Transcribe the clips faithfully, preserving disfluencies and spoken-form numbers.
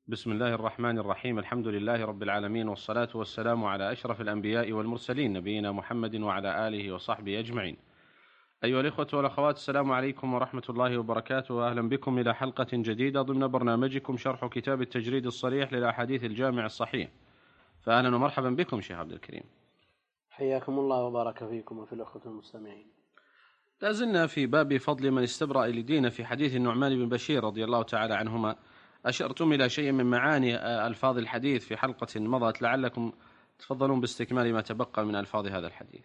بسم الله الرحمن الرحيم. الحمد لله رب العالمين، والصلاة والسلام على أشرف الأنبياء والمرسلين، نبينا محمد وعلى آله وصحبه أجمعين. أيها الإخوة والأخوات، السلام عليكم ورحمة الله وبركاته، وأهلا بكم إلى حلقة جديدة ضمن برنامجكم شرح كتاب التجريد الصريح للأحاديث الجامع الصحيح. فأهلا ومرحبا بكم شيخ عبد الكريم. حياكم الله وبارك فيكم وفي الأخوة المستمعين. لازلنا في باب فضل من استبرأ لدينه في حديث النعمان بن بشير رضي الله تعالى عنهما. أشرتم إلى شيء من معاني ألفاظ الحديث في حلقة مضت، لعلكم تفضلون باستكمال ما تبقى من ألفاظ هذا الحديث.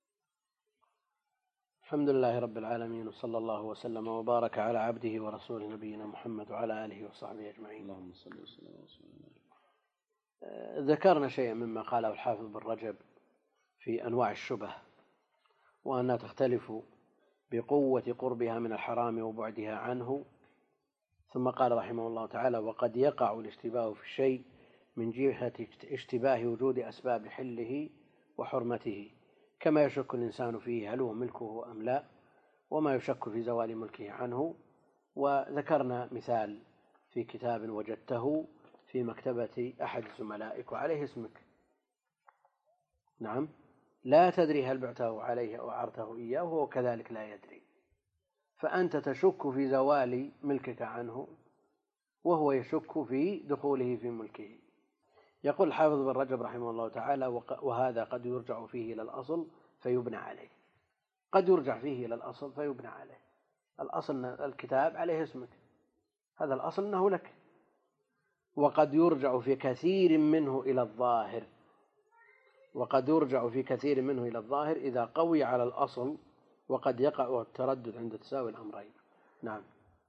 الحمد لله رب العالمين، وصلى الله وسلم وبارك على عبده ورسوله نبينا محمد وعلى آله وصحبه أجمعين. اللهم صل وسلم وسلم. ذكرنا شيئا مما قاله الحافظ بن رجب في أنواع الشبه، وأنها تختلف بقوة قربها من الحرام وبعدها عنه. ثم قال رحمه الله تعالى: وقد يقع الاشتباه في الشيء من جهة اشتباه وجود أسباب حله وحرمته، كما يشك الإنسان فيه هل هو ملكه أم لا، وما يشك في زوال ملكه عنه. وذكرنا مثال في كتاب وجدته في مكتبة أحد زملائك وعليه اسمك، نعم، لا تدري هل بعته عليه أو أعرته إياه، وهو كذلك لا يدري، فأنت تشك في زوال ملكك عنه وهو يشك في دخوله في ملكه. يقول الحافظ بن رجب رحمه الله تعالى: وهذا قد يرجع فيه إلى الأصل فيبنى عليه. قد يرجع فيه إلى الأصل فيبنى عليه. الأصل الكتاب عليه اسمك، هذا الأصل أنه لك. وقد يرجع في كثير منه إلى الظاهر، وقد يرجع في كثير منه إلى الظاهر إذا قوي على الأصل، وقد يقع التردد عند تساوي الأمرين. نعم.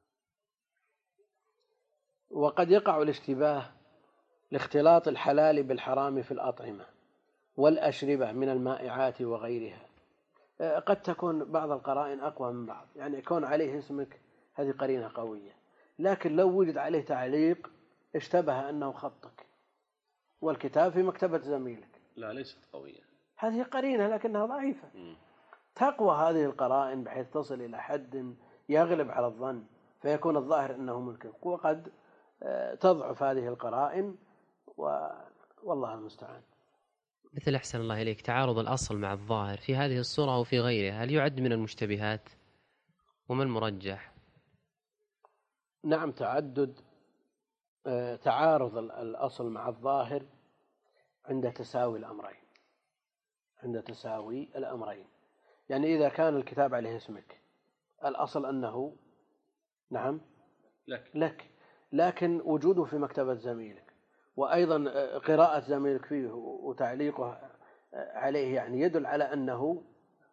وقد يقع الاشتباه لاختلاط الحلال بالحرام في الأطعمة والأشربة من المائعات وغيرها. قد تكون بعض القرائن أقوى من بعض، يعني يكون عليه اسمك، هذه قرينة قوية، لكن لو وجد عليه تعليق اشتبه أنه خطك والكتاب في مكتبة زميلك. لا، ليست قوية، هذه قرينة لكنها ضعيفة. م. تقوى هذه القرائن بحيث تصل إلى حد يغلب على الظن فيكون الظاهر أنه ملكك، وقد تضعف هذه القرائن، والله المستعان. مثل أحسن الله إليك تعارض الأصل مع الظاهر في هذه الصورة أو في غيرها، هل يعد من المشتبهات؟ وما المرجح؟ نعم، تعدد تعارض الأصل مع الظاهر عند تساوي الأمرين، عند تساوي الأمرين. يعني إذا كان الكتاب عليه اسمك، الأصل أنه نعم لك, لك، لكن وجوده في مكتبة زميلك وأيضا قراءة زميلك فيه وتعليقه عليه يعني يدل على أنه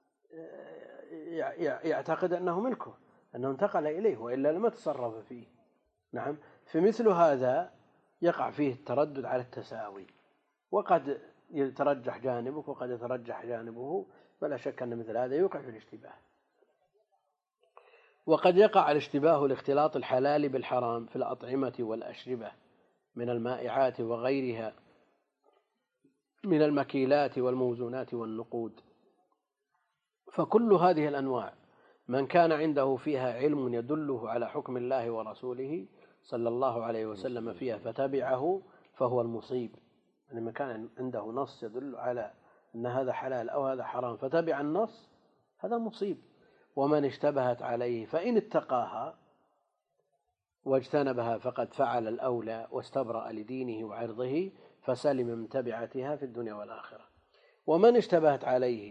يعتقد أنه ملكه، أنه انتقل إليه، وإلا لم يتصرف فيه. نعم. في مثل هذا يقع فيه التردد على التساوي، وقد يترجح جانبك وقد يترجح جانبه، فلا شك أن مثل هذا يوقع في الاشتباه. وقد يقع الاشتباه لاختلاط الحلال بالحرام في الأطعمة والأشربة من المائعات وغيرها من المكيلات والموزونات والنقود. فكل هذه الأنواع من كان عنده فيها علم يدله على حكم الله ورسوله صلى الله عليه وسلم فيها فتبعه فهو المصيب. يعني من كان عنده نص يدل على أن هذا حلال أو هذا حرام فتبع النص، هذا مصيب. ومن اشتبهت عليه فإن اتقاها واجتنبها فقد فعل الأولى واستبرأ لدينه وعرضه فسلم من تبعتها في الدنيا والآخرة. ومن اشتبهت عليه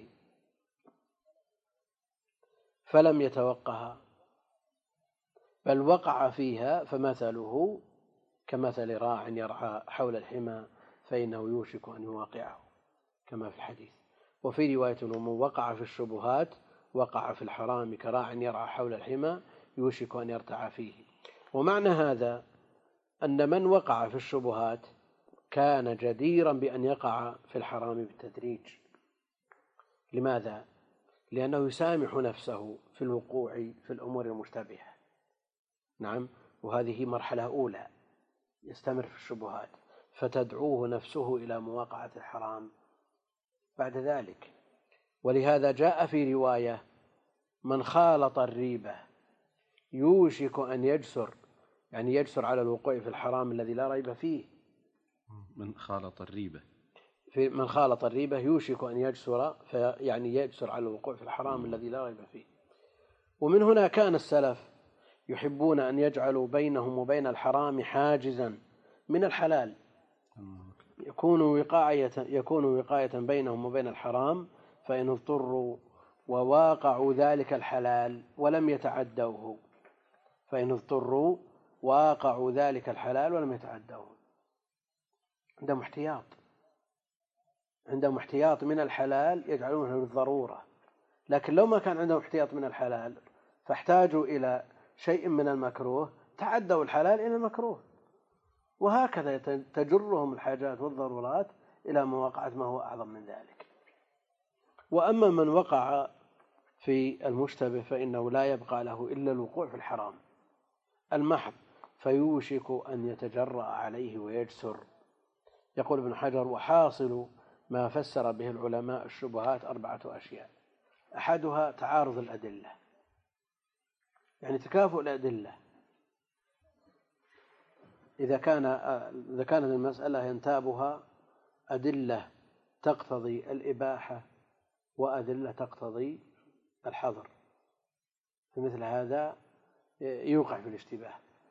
فلم يتوقها بل وقع فيها فمثله كمثل راع يرعى حول الحمى فإنه يوشك أن يواقعه، كما في الحديث. وفي رواية: ومن وقع في الشبهات وقع في الحرام كراع يرعى حول الحمى يوشك أن يرتع فيه. ومعنى هذا أن من وقع في الشبهات كان جديرا بأن يقع في الحرام بالتدريج. لماذا؟ لأنه يسامح نفسه في الوقوع في الأمور المشتبهة. نعم. وهذه مرحلة أولى، يستمر في الشبهات فتدعوه نفسه إلى مواقعة الحرام بعد ذلك. ولهذا جاء في رواية: من خالط الريبة يوشك أن يجسر يعني يجسر على الوقوع في الحرام الذي لا ريب فيه. من خالط الريبة، في من خالط الريبة يوشك أن يجسر، يعني يجسر على الوقوع في الحرام الذي لا ريب فيه. ومن هنا كان السلف يحبون أن يجعلوا بينهم وبين الحرام حاجزا من الحلال، يكون وقاية يكون وقاية بينهم وبين الحرام، فإن اضطروا وواقعوا ذلك الحلال ولم يتعدوه فإن اضطروا واقعوا ذلك الحلال ولم يتعدوه عندهم احتياط عندهم احتياط من الحلال يجعلونه بالضرورة. لكن لو ما كان عندهم احتياط من الحلال فاحتاجوا إلى شيء من المكروه تعدوا الحلال إلى المكروه، وهكذا تجرهم الحاجات والضرورات إلى مواقعة ما هو أعظم من ذلك. وأما من وقع في المشتبه فإنه لا يبقى له إلا الوقوع في الحرام المحض، فيوشك أن يتجرأ عليه ويجسر. يقول ابن حجر: وحاصل ما فسر به العلماء الشبهات أربعة أشياء. أحدها تعارض الأدلة، يعني تكافؤ الأدلة. إذا كان إذا كانت المسألة ينتابها أدلة تقتضي الإباحة وأدلة تقتضي الحظر، فمثل هذا يوقع في الاشتباه.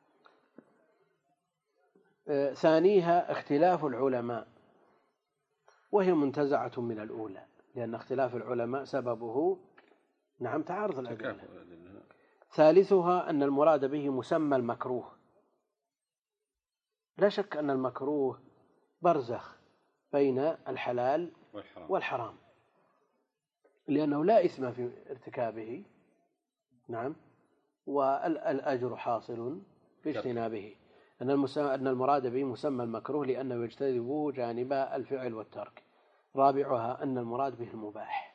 ثانيها اختلاف العلماء، وهي منتزعة من الأولى، لأن اختلاف العلماء سببه نعم تعارض الأدلة. ثالثها أن المراد به مسمى المكروه. لا شك أن المكروه برزخ بين الحلال والحرام، لأنه لا إثم في ارتكابه نعم والأجر حاصل في اجتنابه. أن أن المراد به مسمى المكروه لأنه يجتذبه جانب الفعل والترك. رابعها أن المراد به المباح.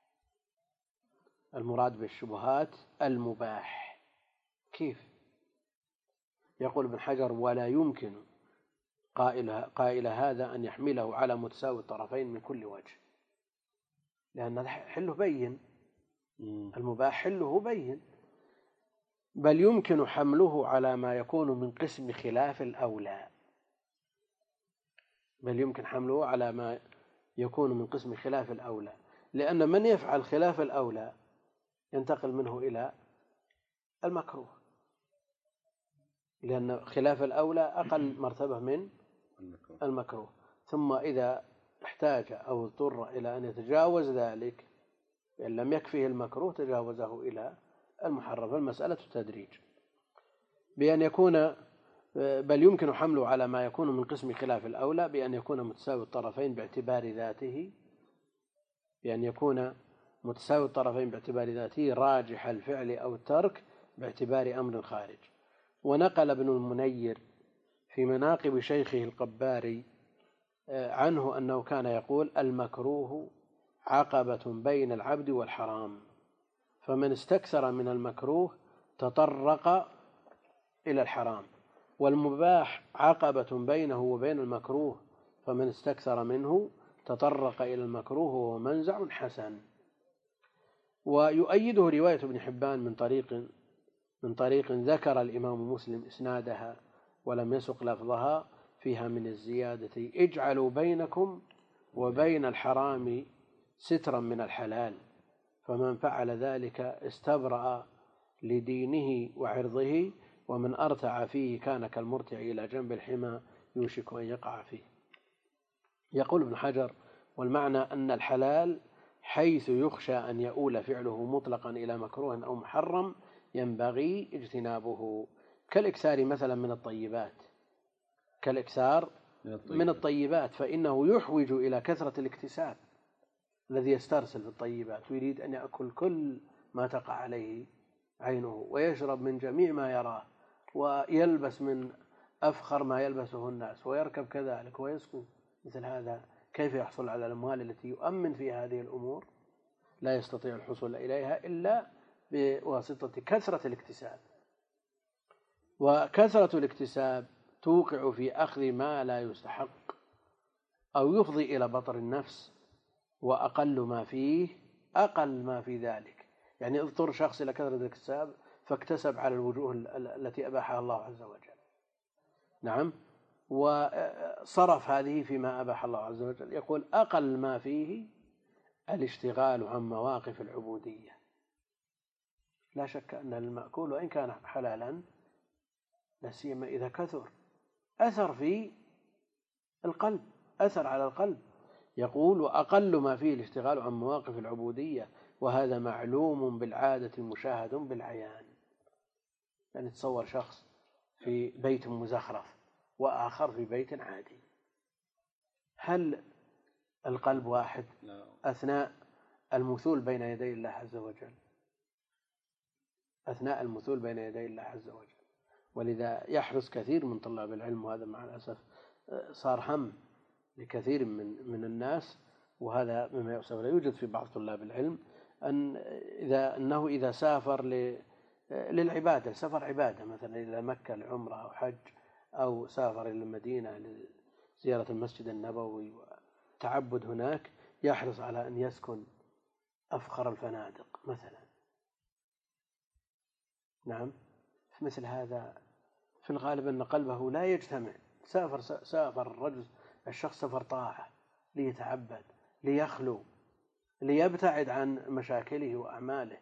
المراد بالشبهات المباح. كيف؟ يقول ابن حجر: ولا يمكن قائل, قائل هذا أن يحمله على متساوي الطرفين من كل وجه، لأن حله بين، المباح حله بين، بل يمكن حمله على ما يكون من قسم خلاف الأولى بل يمكن حمله على ما يكون من قسم خلاف الأولى لأن من يفعل خلاف الأولى ينتقل منه إلى المكروه، لأن خلاف الأولى أقل مرتبة من المكروه. ثم إذا احتاج أو اضطر إلى أن يتجاوز ذلك إن لم يكفيه المكروه تجاوزه إلى المحرم. فالمسألة تدريج بأن يكون بل يمكن حمله على ما يكون من قسم خلاف الأولى بأن يكون متساوي الطرفين باعتبار ذاته بأن يكون متساوي الطرفين باعتبار ذاته راجح الفعل أو الترك باعتبار أمر خارج. ونقل ابن المنير في مناقب شيخه القباري عنه أنه كان يقول: المكروه عقبة بين العبد والحرام، فمن استكثر من المكروه تطرق إلى الحرام، والمباح عقبة بينه وبين المكروه، فمن استكثر منه تطرق إلى المكروه وهو منزع حسن. ويؤيده رواية ابن حبان من طريق من طريق ذكر الإمام مسلم إسنادها ولم يسق لفظها، فيها من الزيادة: اجعلوا بينكم وبين الحرام سترا من الحلال، فمن فعل ذلك استبرأ لدينه وعرضه، ومن أرتع فيه كان كالمرتع إلى جنب الحمى يوشك أن يقع فيه. يقول ابن حجر: والمعنى أن الحلال حيث يخشى أن يؤول فعله مطلقا إلى مكروه أو محرم ينبغي اجتنابه، كالإكثار مثلا من الطيبات كالإكثار من الطيبات فإنه يحوج إلى كثرة الاكتساب. الذي يسترسل في الطيبات ويريد أن يأكل كل ما تقع عليه عينه ويشرب من جميع ما يراه ويلبس من أفخر ما يلبسه الناس ويركب كذلك ويسكن مثل هذا، كيف يحصل على الأموال التي يؤمن فيها هذه الأمور؟ لا يستطيع الحصول إليها إلا بواسطة كثرة الاكتساب. وكثرة الاكتساب توقع في أخذ ما لا يستحق أو يفضي إلى بطر النفس، وأقل ما فيه أقل ما في ذلك. يعني اضطر شخص إلى كثرة الاكتساب فاكتسب على الوجوه التي أباحها الله عز وجل، نعم، وصرف هذه فيما أباح الله عز وجل. يقول أقل ما فيه الاشتغال عن مواقف العبودية. لا شك أن المأكول وإن كان حلالا لا سيما إذا كثر أثر في القلب، أثر على القلب. يقول وأقل ما فيه الاشتغال عن مواقف العبودية، وهذا معلوم بالعادة مشاهد بالعيان. يعني تصور شخص في بيت مزخرف وآخر في بيت عادي، هل القلب واحد أثناء المثول بين يدي الله عز وجل؟ أثناء المثول بين يدي الله عز وجل. ولذا يحرص كثير من طلاب العلم، وهذا مع الأسف صار هم لكثير من من الناس، وهذا مما يؤسف لا يوجد في بعض طلاب العلم، أن إذا أنه إذا سافر للعبادة، سفر عبادة مثلا إلى مكة لعمرة أو حج، أو سافر إلى المدينة لزيارة المسجد النبوي وتعبد هناك، يحرص على أن يسكن أفخر الفنادق مثلا. نعم، في مثل هذا في الغالب أن قلبه لا يجتمع. سافر سافر الرجل الشخص سفر طاعة ليتعبد، ليخلو، ليبتعد عن مشاكله وأعماله.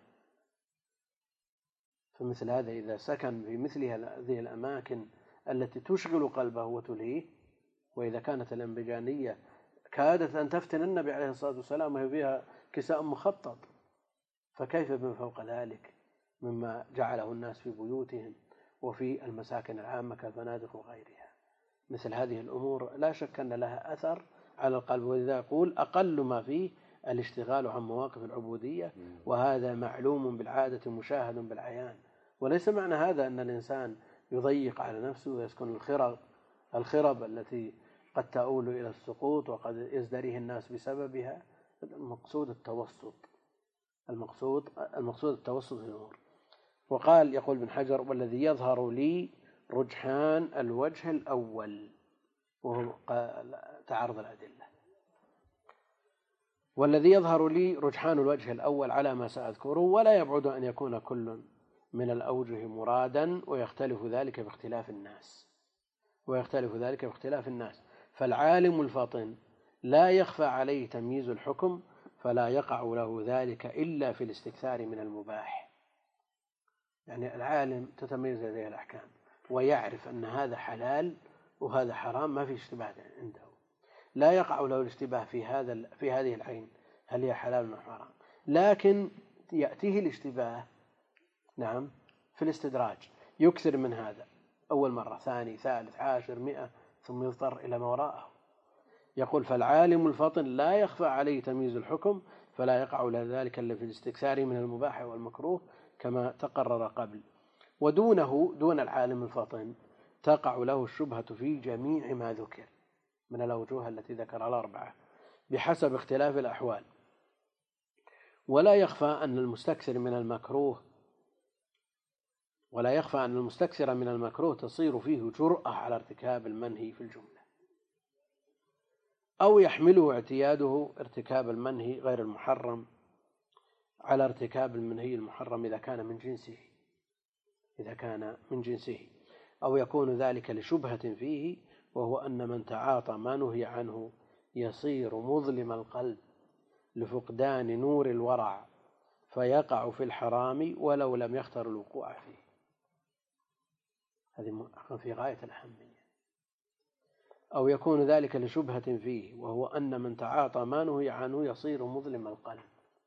فمثل هذا إذا سكن في مثل هذه الأماكن التي تشغل قلبه وتلهيه، وإذا كانت الأنبجانية كادت أن تفتن النبي عليه الصلاة والسلام وهي فيها كساء مخطط، فكيف بما فوق ذلك مما جعله الناس في بيوتهم وفي المساكن العامة كالفنادق وغيرها. مثل هذه الأمور لا شك أن لها أثر على القلب. ولذا يقول أقل ما فيه الاشتغال عن مواقف العبودية، وهذا معلوم بالعادة مشاهد بالعيان. وليس معنى هذا أن الإنسان يضيق على نفسه ويسكن الخرب الخرب التي قد تؤول إلى السقوط وقد يزدريه الناس بسببها. المقصود التوسط، المقصود المقصود التوسط في الأمور. وقال يقول ابن حجر والذي يظهر لي رجحان الوجه الأول، وهو تعارض الأدلة. والذي يظهر لي رجحان الوجه الأول على ما سأذكره، ولا يبعد أن يكون كل من الأوجه مرادا، ويختلف ذلك باختلاف الناس ويختلف ذلك باختلاف الناس فالعالم الفطن لا يخفى عليه تمييز الحكم، فلا يقع له ذلك إلا في الاستكثار من المباح. يعني العالم تتميز لديه الأحكام ويعرف أن هذا حلال وهذا حرام، ما في اشتباه عنده، لا يقع له الاشتباه في هذا في هذه العين هل هي حلال أو حرام، لكن يأتيه الاشتباه نعم في الاستدراج، يكثر من هذا أول مرة، ثاني، ثالث، عاشر، مئة، ثم يضطر إلى ما وراءه. يقول فالعالم الفطن لا يخفى عليه تمييز الحكم، فلا يقع له ذلك إلا في الاستكثار من المباح والمكروه كما تقرر قبل. ودونه دون العالم الفطن تقع له الشبهة في جميع ما ذكر من الأوجه التي ذكر الأربعة بحسب اختلاف الأحوال. ولا يخفى أن المستكثر من المكروه ولا يخفى أن المستكثر من المكروه تصير فيه جرأة على ارتكاب المنهي في الجملة، أو يحمله اعتياده ارتكاب المنهي غير المحرم على ارتكاب المنهي المحرم إذا كان من جنسه إذا كان من جنسه أو يكون ذلك لشبهة فيه، وهو أن من تعاطى ما نهي عنه يصير مظلم القلب لفقدان نور الورع، فيقع في الحرام ولو لم يختر الوقوع فيه. هذه في غاية الأهمية. أو يكون ذلك لشبهة فيه، وهو أن من تعاطى ما نهي عنه يصير مظلم القلب.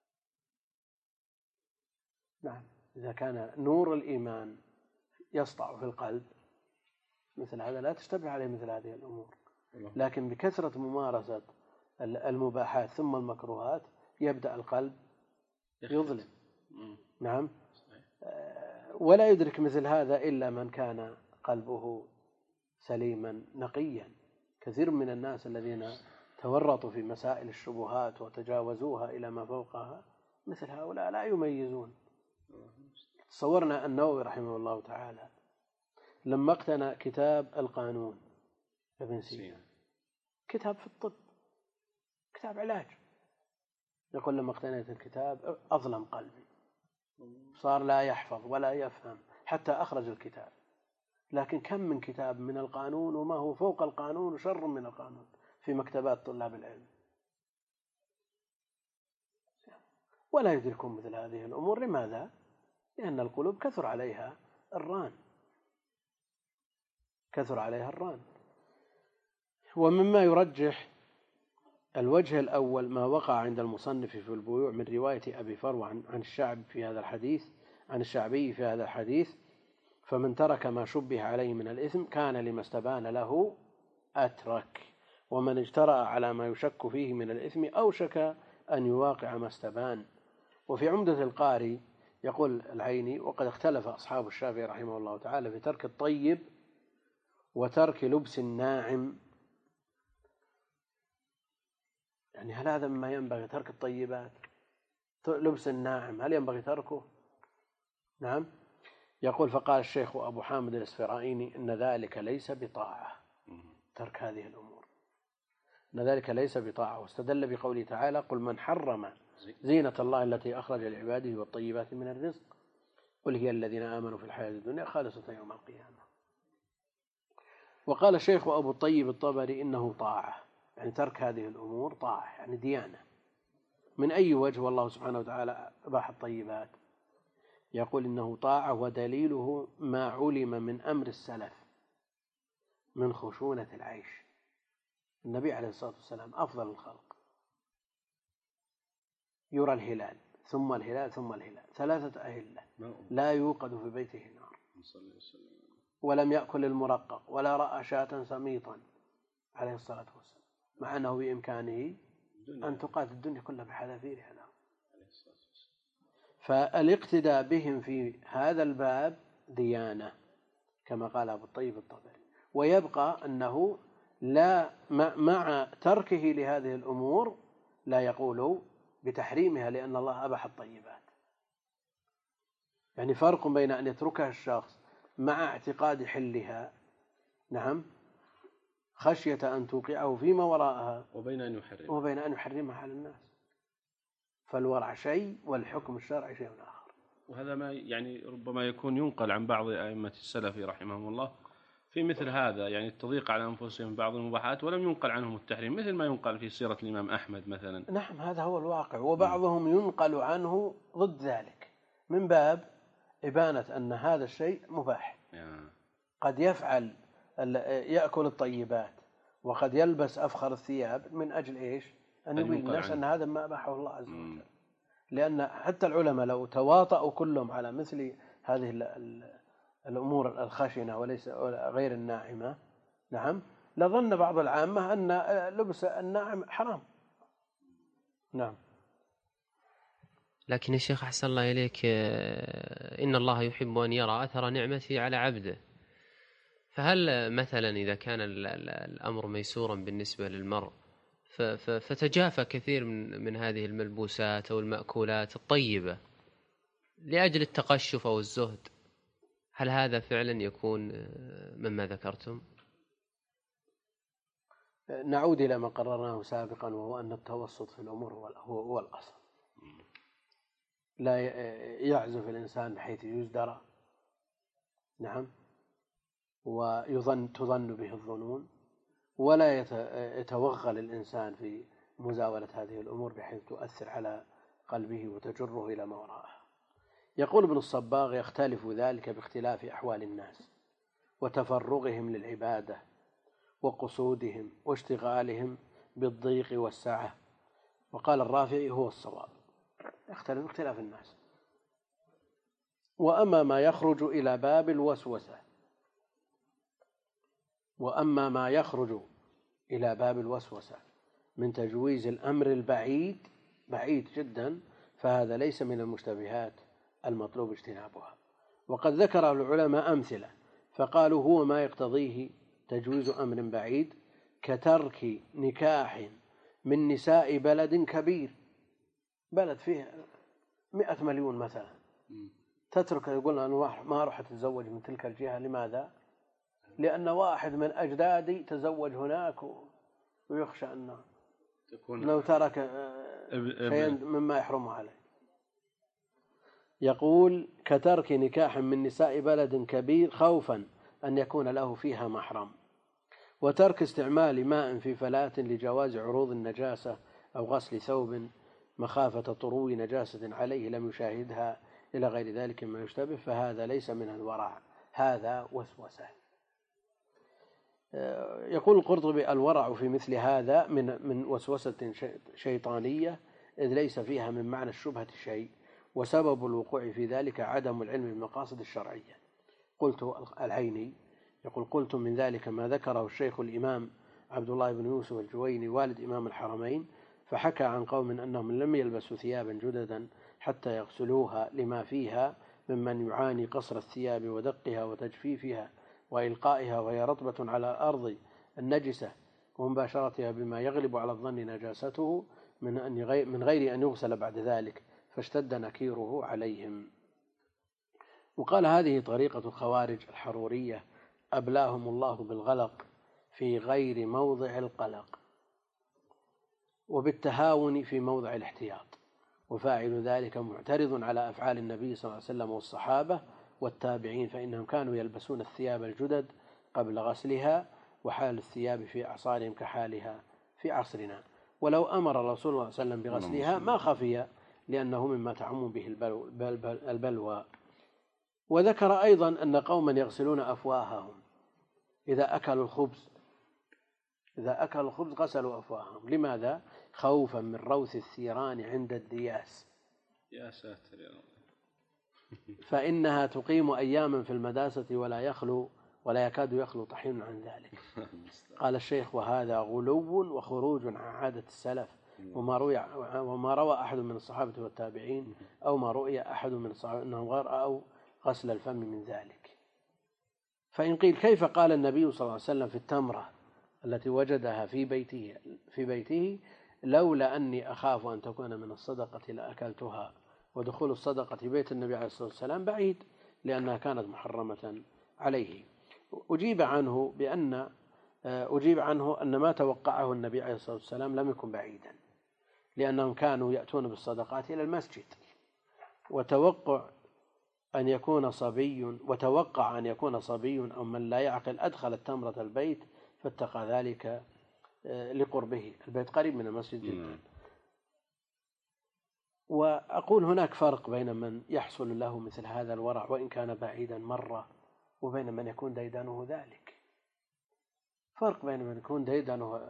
نعم، إذا كان نور الإيمان يسطع في القلب مثل هذا لا تشتبه عليه مثل هذه الأمور، لكن بكثرة ممارسة المباحات ثم المكروهات يبدأ القلب يظلم. نعم، ولا يدرك مثل هذا إلا من كان قلبه سليما نقيا. كثير من الناس الذين تورطوا في مسائل الشبهات وتجاوزوها إلى ما فوقها مثل هؤلاء لا يميزون. تصورنا النووي رحمه الله تعالى لما اقتنى كتاب القانون ابن سينا، كتاب في الطب، كتاب علاج، يقول لما اقتنيت الكتاب أظلم قلبي، صار لا يحفظ ولا يفهم حتى أخرج الكتاب. لكن كم من كتاب من القانون وما هو فوق القانون وشر من القانون في مكتبات طلاب العلم، ولا يدركون مثل هذه الأمور. لماذا؟ لأن القلوب كثر عليها الران، كثر عليها الران. ومما يرجح الوجه الأول ما وقع عند المصنف في البيوع من رواية أبي فروة عن الشعب في هذا الحديث، عن الشعبي في هذا الحديث: فمن ترك ما شبه عليه من الإثم كان لما استبان له أترك، ومن اجترأ على ما يشك فيه من الإثم أوشك أن يواقع ما استبان. وفي عمدة القاري يقول العيني: وقد اختلف أصحاب الشافعي رحمه الله تعالى في ترك الطيب وترك لبس الناعم. يعني هل هذا مما ينبغي ترك الطيبات؟ لبس الناعم هل ينبغي تركه؟ نعم. يقول: فقال الشيخ أبو حامد الإسفرايني إن ذلك ليس بطاعة، ترك هذه الأمور إن ذلك ليس بطاعة، واستدل بقوله تعالى: قل من حرم زينة الله التي أخرج لعباده والطيبات من الرزق قل هي الذين آمنوا في الحياة الدنيا خالصة يوم القيامة. وقال الشيخ أبو الطيب الطبري إنه طاعة، يعني ترك هذه الأمور طاعة، يعني ديانة. من أي وجه؟ والله سبحانه وتعالى أباح الطيبات. يقول إنه طاعة، ودليله ما علم من أمر السلف من خشونة العيش. النبي عليه الصلاة والسلام أفضل الخلق، يرى الهلال ثم الهلال ثم الهلال ثلاثة أهلة، لا يوقد في بيته نار، ولم يأكل المرقق ولا رأى شاة سميطا عليه الصلاة والسلام، مع أنه بإمكانه أن تقاد الدنيا كلها بحذافيرها له. فالاقتداء بهم في هذا الباب ديانة كما قال أبو الطيب الطبري. ويبقى أنه لا مع تركه لهذه الأمور لا يقول بتحريمها، لأن الله أباح الطيبات. يعني فرق بين أن يتركها الشخص مع اعتقاد حلها، نعم، خشية أن توقعه فيما وراءها، وبين أن يحرمها وبين أن يحرمها على الناس. فالورع شيء والحكم الشرعي شيء آخر. وهذا ما يعني ربما يكون ينقل عن بعض أئمة السلف رحمهم الله في مثل هذا، يعني التضييق على أنفسهم بعض المباحات، ولم ينقل عنهم التحريم، مثل ما ينقل في سيرة الإمام أحمد مثلا. نعم، هذا هو الواقع. وبعضهم ينقل عنه ضد ذلك من باب إبانة أن هذا الشيء مباح. يعني. قد يفعل يأكل الطيبات وقد يلبس أفخر الثياب من أجل إيش؟ أن يبين الناس أن هذا ما أباحه الله عز وجل. لأن حتى العلماء لو تواطؤوا كلهم على مثل هذه الأمور الخشنة وليس غير الناعمة، نعم، لظن بعض العامة أن لبس الناعم حرام. نعم. لكن يا شيخ أحسن الله إليك، إن الله يحب أن يرى أثر نعمته على عبده. فهل مثلا إذا كان الأمر ميسورا بالنسبة للمرء فتجافى كثير من من هذه الملبوسات أو المأكولات الطيبة لأجل التقشف أو الزهد، هل هذا فعلا يكون مما ذكرتم؟ نعود إلى ما قررناه سابقا، وهو أن التوسط في الأمور هو هو الأصل. لا يعزف الإنسان بحيث يزدرى، نعم، ويظن تظن به الظنون، ولا يتوغل الإنسان في مزاولة هذه الأمور بحيث تؤثر على قلبه وتجره إلى ما وراءها. يقول ابن الصباغ: يختلف ذلك باختلاف أحوال الناس وتفرغهم للعبادة وقصودهم واشتغالهم بالضيق والسعة. وقال الرافعي: هو الصواب، يختلف باختلاف الناس. وأما ما يخرج إلى باب الوسوسة وأما ما يخرج إلى باب الوسوسة من تجويز الأمر البعيد بعيد جدا، فهذا ليس من المشتبهات المطلوب اجتنابها. وقد ذكر العلماء أمثلة فقالوا: هو ما يقتضيه تجويز أمر بعيد كترك نكاح من نساء بلد كبير، بلد فيه مئة مليون مثلا، تترك، يقول أنا ما أروح أتزوج من تلك الجهة. لماذا؟ لأن واحد من أجدادي تزوج هناك ويخشى أنه لو ترك شيئا مما يحرم عليه. يقول: كترك نكاح من نساء بلد كبير خوفا أن يكون له فيها محرم. وترك استعمال ماء في فلاة لجواز عروض النجاسة أو غسل ثوب مخافة طرو نجاسة عليه لم يشاهدها إلى غير ذلك ما يشتبه، فهذا ليس من الورع، هذا وسوسة. يقول القرطبي: الورع في مثل هذا من من وسوسة شيطانية، إذ ليس فيها من معنى الشبهة شيء، وسبب الوقوع في ذلك عدم العلم بالمقاصد الشرعية. قلت العيني يقول: قلت من ذلك ما ذكره الشيخ الإمام عبد الله بن يوسف الجويني والد إمام الحرمين، فحكى عن قوم أنهم لم يلبسوا ثيابا جددا حتى يغسلوها لما فيها ممن يعاني قصر الثياب ودقها وتجفيفها وإلقائها وهي رطبة على الأرض النجسة ومباشرتها بما يغلب على الظن نجاسته من أن من غير أن يغسل بعد ذلك، فاشتد نكيره عليهم. وقال: هذه طريقة الخوارج الحرورية أبلاهم الله بالغلق في غير موضع القلق، وبالتهاون في موضع الاحتياط، وفاعل ذلك معترض على أفعال النبي صلى الله عليه وسلم والصحابة والتابعين، فإنهم كانوا يلبسون الثياب الجدد قبل غسلها، وحال الثياب في أعصارهم كحالها في عصرنا، ولو أمر الرسول صلى الله عليه وسلم بغسلها ما خفي، لأنه مما تعم به البلوى. وذكر أيضا أن قوما يغسلون أفواههم إذا أكلوا الخبز إذا أكلوا الخبز غسلوا أفواههم. لماذا؟ خوفا من روث الثيران عند الدياس. يا ساتر يا رب. فإنها تقيم أياما في المداسة ولا يخلو ولا يكاد يخلو طحين عن ذلك. قال الشيخ: وهذا غلو وخروج عن عادة السلف، وما روي وما روى أحد من الصحابة والتابعين أو ما رؤي أحد من الصحابة أنهم رأوا غسل الفم من ذلك. فإن قيل: كيف قال النبي صلى الله عليه وسلم في التمرة التي وجدها في بيته في بيته لولا أني أخاف أن تكون من الصدقة لأكلتها؟ ودخول الصدقة بيت النبي عليه الصلاة والسلام بعيد، لأنها كانت محرمة عليه. أجيب عنه بأن أجيب عنه أن ما توقعه النبي عليه الصلاة والسلام لم يكن بعيدا، لأنهم كانوا يأتون بالصدقات إلى المسجد، وتوقع أن يكون صبي وتوقع أن يكون صبي أو من لا يعقل أدخل التمرة البيت فاتقى ذلك لقربه، البيت قريب من المسجد جدا. وأقول هناك فرق بين من يحصل له مثل هذا الورع وإن كان بعيدا مرة، وبين من يكون ديدانه ذلك. فرق بين من يكون ديدانه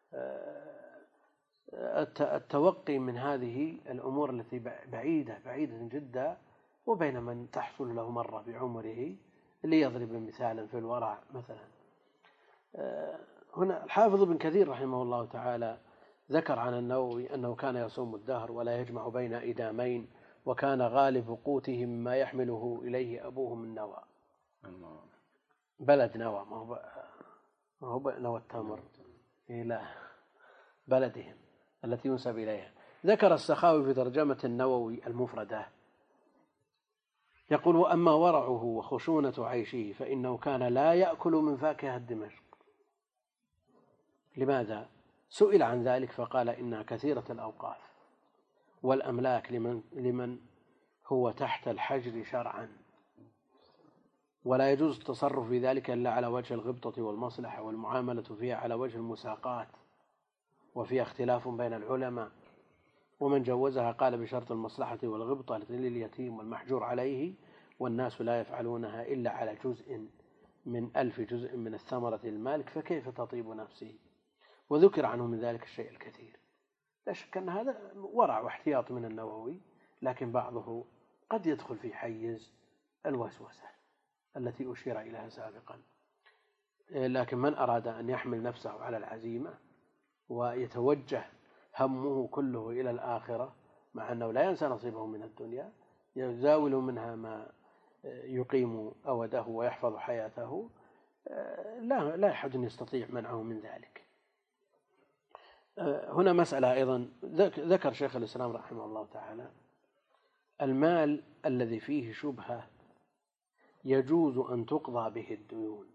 التوقي من هذه الأمور التي بعيدة بعيدة جدا، وبين من تحصل له مرة بعمره. ليضرب مثالا في الورع مثلا، هنا الحافظ ابن كثير رحمه الله تعالى ذكر عن النووي أنه كان يصوم الدهر ولا يجمع بين إدامين، وكان غالب قوتهم ما يحمله إليه أبوه من نوى. بلد نوى، ما هو ما هو نوى التمر، لا، بلدهم التي ينسب إليها. ذكر السخاوي في ترجمة النووي المفردة يقول: وأما ورعه وخشونة عيشه فإنه كان لا يأكل من فاكهة دمشق. لماذا؟ سئل عن ذلك فقال: إنها كثيرة الأوقاف والأملاك لمن, لمن هو تحت الحجر شرعا، ولا يجوز التصرف في ذلك إلا على وجه الغبطة والمصلحة، والمعاملة فيها على وجه المساقات، وفيها اختلاف بين العلماء. ومن جوزها قال بشرط المصلحة والغبطة لليتيم والمحجور عليه، والناس لا يفعلونها إلا على جزء من ألف جزء من الثمرة المالك، فكيف تطيب نفسه؟ وذكر عنه من ذلك الشيء الكثير. لا شك أن هذا ورع واحتياط من النووي، لكن بعضه قد يدخل في حيز الوسوسة التي أشير إليها سابقا. لكن من أراد أن يحمل نفسه على العزيمة ويتوجه همه كله إلى الآخرة، مع أنه لا ينسى نصيبه من الدنيا، يزاول منها ما يقيم أوده ويحفظ حياته، لا لا أحد يستطيع منعه من ذلك. هنا مسألة أيضا ذكر شيخ الإسلام رحمه الله تعالى: المال الذي فيه شبهة يجوز أن تقضى به الديون.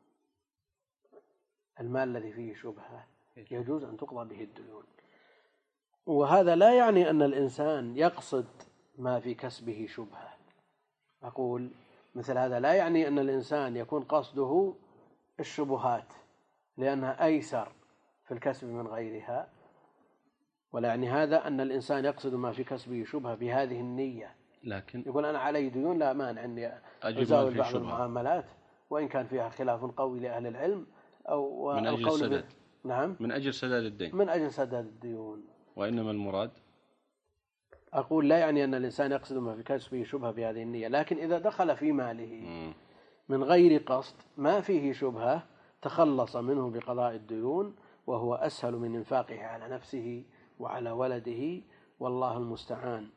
المال الذي فيه شبهة يجوز أن تقضى به الديون، وهذا لا يعني أن الإنسان يقصد ما في كسبه شبهة. أقول مثل هذا لا يعني أن الإنسان يكون قصده الشبهات لأنها أيسر في الكسب من غيرها، ولا يعني هذا أن الإنسان يقصد ما في كسبه شبهة بهذه النية، لكن يقول أنا علي ديون لا مانع أني أزاول بعض المعاملات وإن كان فيها خلاف قوي لأهل العلم أو من أجل السداد. نعم من أجل سداد الدين، من أجل سداد الديون. وإنما المراد أقول لا يعني أن الإنسان يقصد ما في كسبه شبهة بهذه النية، لكن إذا دخل في ماله من غير قصد ما فيه شبهة تخلص منه بقضاء الديون، وهو أسهل من إنفاقه على نفسه وعلى ولده، والله المستعان.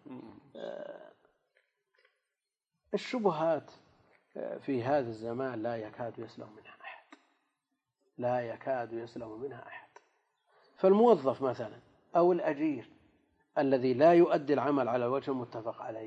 الشبهات في هذا الزمان لا يكاد يسلم منها أحد، لا يكاد يسلم منها أحد. فالموظف مثلا أو الأجير الذي لا يؤدي العمل على الوجه المتفق عليه،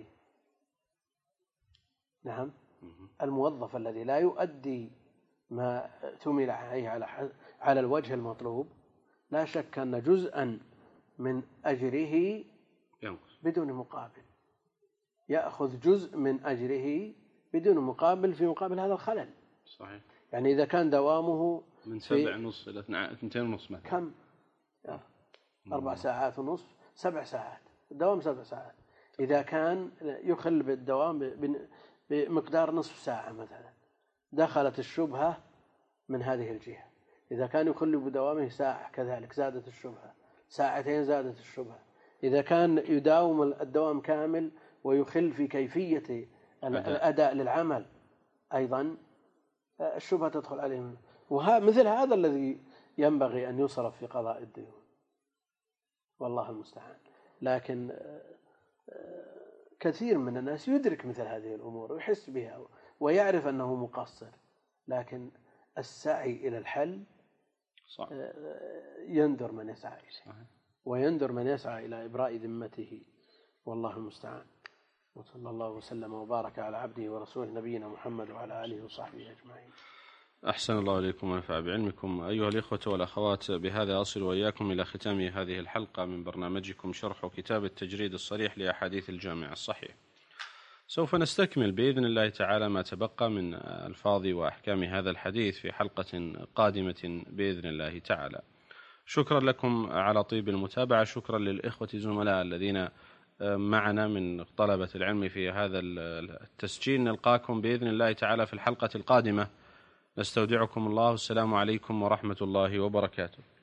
نعم الموظف الذي لا يؤدي ما تمل عليه على على الوجه المطلوب، لا شك أن جزءا من أجره بدون مقابل، يأخذ جزء من أجره بدون مقابل في مقابل هذا الخلل. صحيح. يعني إذا كان دوامه من سبع ونص إلى اثنتين ونص مثلا، كم؟ أربع ساعات ونصف، سبع ساعات، الدوام سبع ساعات. إذا كان يخل بالدوام بمقدار نصف ساعة مثلا دخلت الشبهة من هذه الجهة. إذا كان يخل بدوامه ساعة كذلك زادت الشبهة، ساعتين زادت الشبهة. إذا كان يداوم الدوام كامل ويخل في كيفية الأداء للعمل أيضا الشبهة تدخل عليهم. ومثل هذا الذي ينبغي أن يصرف في قضاء الديون، والله المستعان. لكن كثير من الناس يدرك مثل هذه الأمور ويحس بها ويعرف أنه مقصر، لكن السعي إلى الحل صح. يندر من يسعى إليه، ويندر من يسعى إلى إبراء ذمته، والله المستعان. وصلى الله وسلم وبارك على عبده ورسوله نبينا محمد وعلى آله وصحبه أجمعين. أحسن الله إليكم ونفع بعلمكم. أيها الإخوة والأخوات، بهذا أصل وإياكم إلى ختام هذه الحلقة من برنامجكم شرح كتاب التجريد الصريح لأحاديث الجامع الصحيح. سوف نستكمل بإذن الله تعالى ما تبقى من ألفاظ وأحكام هذا الحديث في حلقة قادمة بإذن الله تعالى. شكرا لكم على طيب المتابعة، شكرا للإخوة الزملاء الذين معنا من طلبة العلم في هذا التسجيل. نلقاكم بإذن الله تعالى في الحلقة القادمة. نستودعكم الله، السلام عليكم ورحمة الله وبركاته.